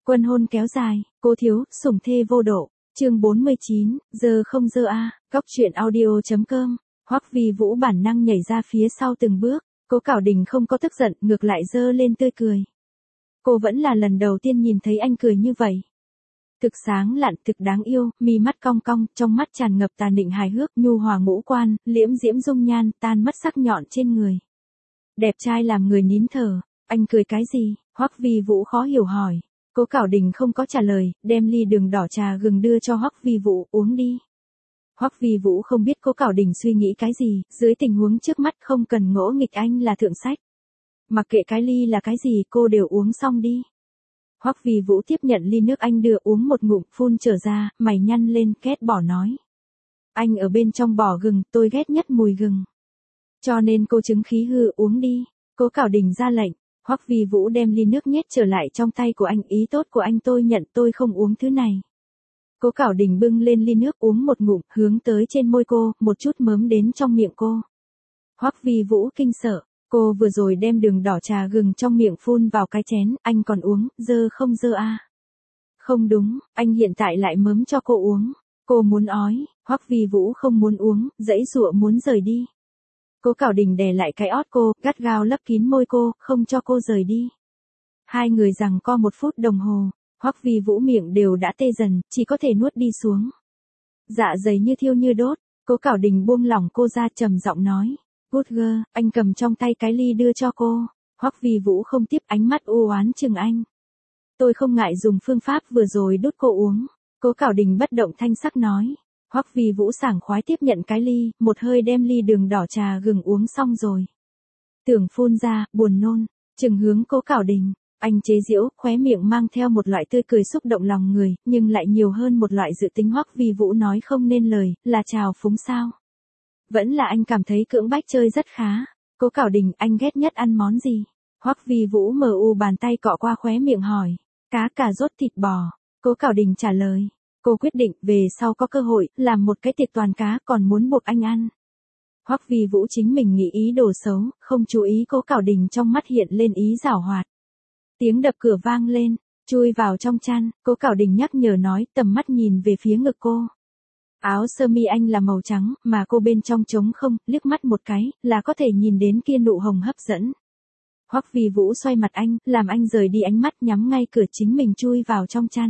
Quân hôn kéo dài, cố thiếu, sủng thê vô độ. Chương 49, giờ không giờ a. Góc truyện audio.com. Hoắc Vi Vũ bản năng nhảy ra phía sau từng bước, Cố Cảo Đình không có tức giận, ngược lại giơ lên tươi cười. Cô vẫn là lần đầu tiên nhìn thấy anh cười như vậy. Thực sáng lạn, thực đáng yêu, mi mắt cong cong, trong mắt tràn ngập tà nịnh hài hước, nhu hòa ngũ quan, liễm diễm dung nhan, tan mất sắc nhọn trên người. Đẹp trai làm người nín thở. Anh cười cái gì? Hoắc Vi Vũ khó hiểu hỏi. Cố Cảo Đình không có trả lời, đem ly đường đỏ trà gừng đưa cho Hoắc Vi Vũ, uống đi. Hoắc Vi Vũ không biết Cố Cảo Đình suy nghĩ cái gì, dưới tình huống trước mắt không cần ngỗ nghịch anh là thượng sách. Mặc kệ cái ly là cái gì cô đều uống xong đi. Hoắc Vi Vũ tiếp nhận ly nước anh đưa uống một ngụm phun trở ra, mày nhăn lên ghét bỏ nói. Anh ở bên trong bỏ gừng, tôi ghét nhất mùi gừng. Cho nên cô chứng khí hư uống đi. Cố Cảo Đình ra lệnh. Hoắc Vi Vũ đem ly nước nhét trở lại trong tay của anh, ý tốt của anh tôi nhận, tôi không uống thứ này. Cố Cảo Đình bưng lên ly nước uống một ngụm, hướng tới trên môi cô, một chút mớm đến trong miệng cô. Hoắc Vi Vũ kinh sợ, cô vừa rồi đem đường đỏ trà gừng trong miệng phun vào cái chén, anh còn uống, dơ không dơ a? Không đúng, anh hiện tại lại mớm cho cô uống. Cô muốn ói, Hoắc Vi Vũ không muốn uống, giãy giụa muốn rời đi. Cố Cảo Đình đè lại cái ót cô, gắt gao lấp kín môi cô, không cho cô rời đi. Hai người giằng co 1 phút đồng hồ, Hoắc Vi Vũ miệng đều đã tê dần, chỉ có thể nuốt đi xuống. Dạ dày như thiêu như đốt, Cố Cảo Đình buông lỏng cô ra, trầm giọng nói. Good girl, anh cầm trong tay cái ly đưa cho cô. Hoắc Vi Vũ không tiếp, ánh mắt u oán chừng anh. Tôi không ngại dùng phương pháp vừa rồi đút cô uống. Cố Cảo Đình bất động thanh sắc nói. Hoắc Vi Vũ sảng khoái tiếp nhận cái ly, một hơi đem ly đường đỏ trà gừng uống xong rồi. Tưởng phun ra, buồn nôn, chừng hướng Cố Cảo Đình, anh chế giễu, khóe miệng mang theo một loại tươi cười xúc động lòng người, nhưng lại nhiều hơn một loại dự tính. Hoắc Vi Vũ nói không nên lời, là trào phúng sao? Vẫn là anh cảm thấy cưỡng bách chơi rất khá. Cố Cảo Đình, anh ghét nhất ăn món gì? Hoắc Vi Vũ mờ u bàn tay cọ qua khóe miệng hỏi. Cá cà rốt thịt bò. Cố Cảo Đình trả lời. Cô quyết định về sau có cơ hội, làm một cái tiệc toàn cá, còn muốn buộc anh ăn. Hoắc Vi Vũ chính mình nghĩ ý đồ xấu, không chú ý Cố Cảo Đình trong mắt hiện lên ý giảo hoạt. Tiếng đập cửa vang lên, chui vào trong chăn, Cố Cảo Đình nhắc nhở nói, tầm mắt nhìn về phía ngực cô. Áo sơ mi anh là màu trắng, mà cô bên trong trống không, liếc mắt một cái, là có thể nhìn đến kia nụ hồng hấp dẫn. Hoắc Vi Vũ xoay mặt anh, làm anh rời đi ánh mắt, nhắm ngay cửa, chính mình chui vào trong chăn.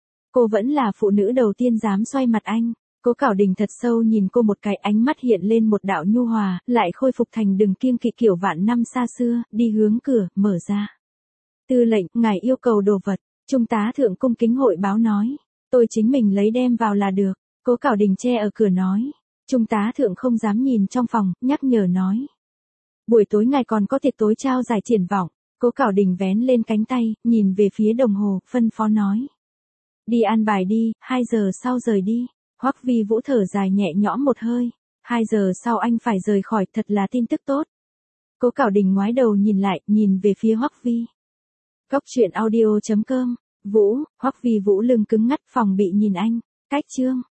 Cô vẫn là phụ nữ đầu tiên dám xoay mặt anh. Cố Cảo Đình thật sâu nhìn cô một cái, ánh mắt hiện lên một đạo nhu hòa, lại khôi phục thành đừng kiêng kỵ kiểu vạn năm xa xưa, đi hướng cửa, mở ra. Tư lệnh, ngài yêu cầu đồ vật, Trung tá thượng cung kính hội báo nói. Tôi chính mình lấy đem vào là được. Cố Cảo Đình che ở cửa nói. Trung tá thượng không dám nhìn trong phòng, nhắc nhở nói. Buổi tối ngài còn có tiệc tối trao giải triển vọng. Cố Cảo Đình vén lên cánh tay, nhìn về phía đồng hồ, phân phó nói. Đi an bài đi, 2 giờ sau rời đi. Hoắc Vi Vũ thở dài nhẹ nhõm một hơi. 2 giờ sau anh phải rời khỏi, thật là tin tức tốt. Cố Cảo Đình ngoái đầu nhìn lại, nhìn về phía Hoắc Vi. Góc truyện audio.com. Vũ, Hoắc Vi Vũ lưng cứng ngắt, phòng bị nhìn anh. Cách chương.